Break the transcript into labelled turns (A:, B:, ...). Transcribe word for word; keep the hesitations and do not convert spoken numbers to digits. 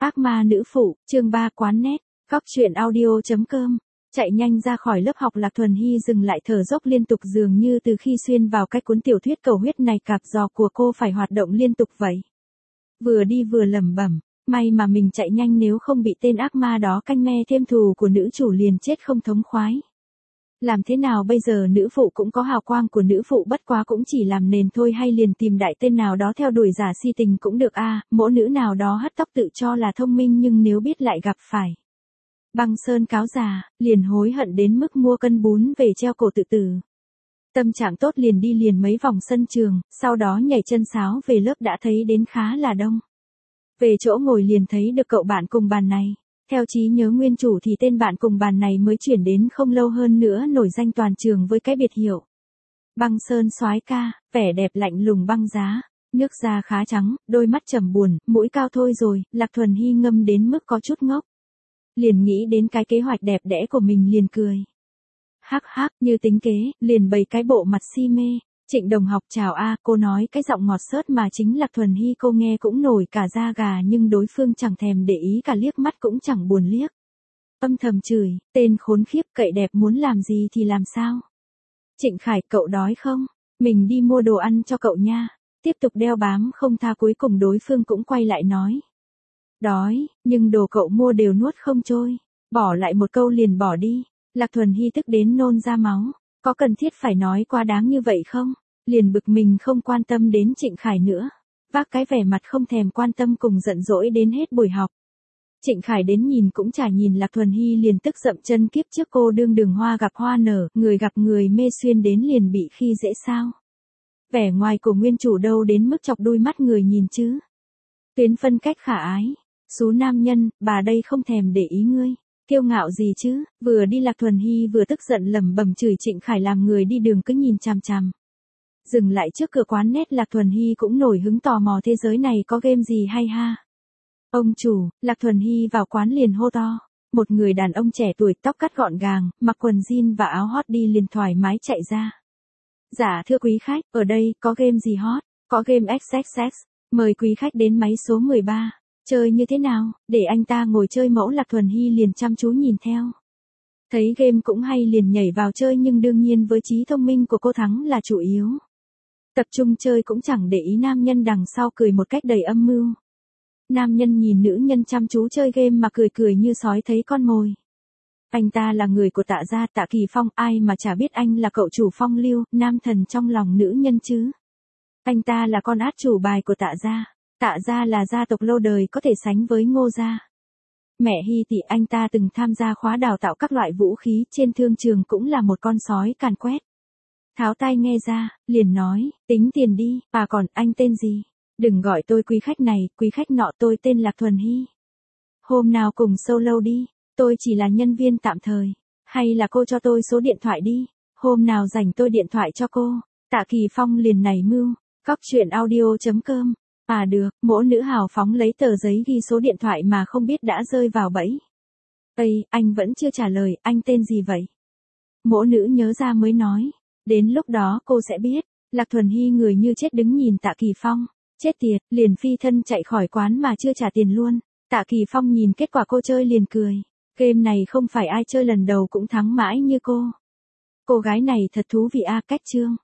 A: Ác ma nữ phụ, chương ba quán nét, góc truyện audio.com. Chạy nhanh ra khỏi lớp học Lạc Thuần Hy dừng lại thở dốc liên tục dường như từ khi xuyên vào cái cuốn tiểu thuyết cầu huyết này cạp giò của cô phải hoạt động liên tục vậy. Vừa đi vừa lẩm bẩm, may mà mình chạy nhanh nếu không bị tên ác ma đó canh me thêm thù của nữ chủ liền chết không thống khoái. Làm thế nào bây giờ nữ phụ cũng có hào quang của nữ phụ bất quá cũng chỉ làm nền thôi hay liền tìm đại tên nào đó theo đuổi giả si tình cũng được a à, mỗi nữ nào đó hất tóc tự cho là thông minh nhưng nếu biết lại gặp phải băng sơn cáo già, liền hối hận đến mức mua cân bún về treo cổ tự tử. Tâm trạng tốt liền đi liền mấy vòng sân trường, sau đó nhảy chân sáo về lớp đã thấy đến khá là đông. Về chỗ ngồi liền thấy được cậu bạn cùng bàn này. Theo trí nhớ nguyên chủ thì tên bạn cùng bàn này mới chuyển đến không lâu hơn nữa nổi danh toàn trường với cái biệt hiệu Băng Sơn soái ca, vẻ đẹp lạnh lùng băng giá, nước da khá trắng, đôi mắt trầm buồn, mũi cao thôi rồi, Lạc Thuần Hy ngâm đến mức có chút ngốc. Liền nghĩ đến cái kế hoạch đẹp đẽ của mình liền cười. Hắc hắc, như tính kế, liền bày cái bộ mặt si mê. Trịnh Đồng Học chào a, cô nói cái giọng ngọt xớt mà chính Lạc Thuần Hy cô nghe cũng nổi cả da gà nhưng đối phương chẳng thèm để ý cả liếc mắt cũng chẳng buồn liếc. Âm thầm chửi, tên khốn khiếp cậy đẹp muốn làm gì thì làm sao. Trịnh Khải cậu đói không? Mình đi mua đồ ăn cho cậu nha. Tiếp tục đeo bám không tha cuối cùng đối phương cũng quay lại nói. Đói, nhưng đồ cậu mua đều nuốt không trôi. Bỏ lại một câu liền bỏ đi. Lạc Thuần Hy tức đến nôn ra máu. Có cần thiết phải nói quá đáng như vậy không? Liền bực mình không quan tâm đến Trịnh Khải nữa. Vác cái vẻ mặt không thèm quan tâm cùng giận dỗi đến hết buổi học. Trịnh Khải đến nhìn cũng chả nhìn Lạc Thuần Hy liền tức dậm chân kiếp trước cô đương đường hoa gặp hoa nở, người gặp người mê xuyên đến liền bị khi dễ sao. Vẻ ngoài của nguyên chủ đâu đến mức chọc đôi mắt người nhìn chứ. Tuyến phân cách khả ái. Xú nam nhân, bà đây không thèm để ý ngươi. Kiêu ngạo gì chứ, vừa đi Lạc Thuần Hy vừa tức giận lẩm bẩm chửi Trịnh Khải làm người đi đường cứ nhìn chằm chằm. Dừng lại trước cửa quán nét Lạc Thuần Hy cũng nổi hứng tò mò thế giới này có game gì hay ha. Ông chủ, Lạc Thuần Hy vào quán liền hô to. Một người đàn ông trẻ tuổi tóc cắt gọn gàng, mặc quần jean và áo hot đi liền thoải mái chạy ra. Dạ thưa quý khách, ở đây có game gì hot? Có game ích ích ích, mời quý khách đến máy số mười ba. Chơi như thế nào, để anh ta ngồi chơi mẫu Lạc Thuần Hy liền chăm chú nhìn theo. Thấy game cũng hay liền nhảy vào chơi nhưng đương nhiên với trí thông minh của cô thắng là chủ yếu. Tập trung chơi cũng chẳng để ý nam nhân đằng sau cười một cách đầy âm mưu. Nam nhân nhìn nữ nhân chăm chú chơi game mà cười cười như sói thấy con mồi. Anh ta là người của Tạ gia Tạ Kỳ Phong, ai mà chả biết anh là cậu chủ phong lưu, nam thần trong lòng nữ nhân chứ. Anh ta là con át chủ bài của Tạ gia. Tạ gia là gia tộc lâu đời có thể sánh với Ngô gia. Mẹ Hy tỷ anh ta từng tham gia khóa đào tạo các loại vũ khí trên thương trường cũng là một con sói càn quét. Tháo tai nghe ra, liền nói, tính tiền đi, à còn anh tên gì? Đừng gọi tôi quý khách này, quý khách nọ tôi tên Lạc Thuần Hy. Hôm nào cùng solo đi, tôi chỉ là nhân viên tạm thời. Hay là cô cho tôi số điện thoại đi, hôm nào rảnh tôi điện thoại cho cô. Tạ Kỳ Phong liền nảy mưu, góc truyện audio.com. À được, mỗi nữ hào phóng lấy tờ giấy ghi số điện thoại mà không biết đã rơi vào bẫy. Ây, anh vẫn chưa trả lời, anh tên gì vậy? Mỗi nữ nhớ ra mới nói. Đến lúc đó cô sẽ biết. Lạc Thuần Hy người như chết đứng nhìn Tạ Kỳ Phong. Chết tiệt, liền phi thân chạy khỏi quán mà chưa trả tiền luôn. Tạ Kỳ Phong nhìn kết quả cô chơi liền cười. Game này không phải ai chơi lần đầu cũng thắng mãi như cô. Cô gái này thật thú vị a, cách chương.